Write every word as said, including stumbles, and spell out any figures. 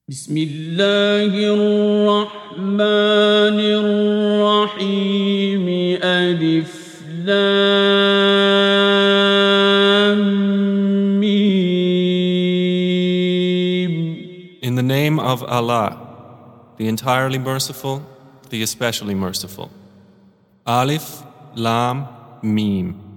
بسم الله الرحمن الرحيم ألف لام ميم. In the name of Allah, the entirely merciful, the especially merciful. Alif, Lam, Mim.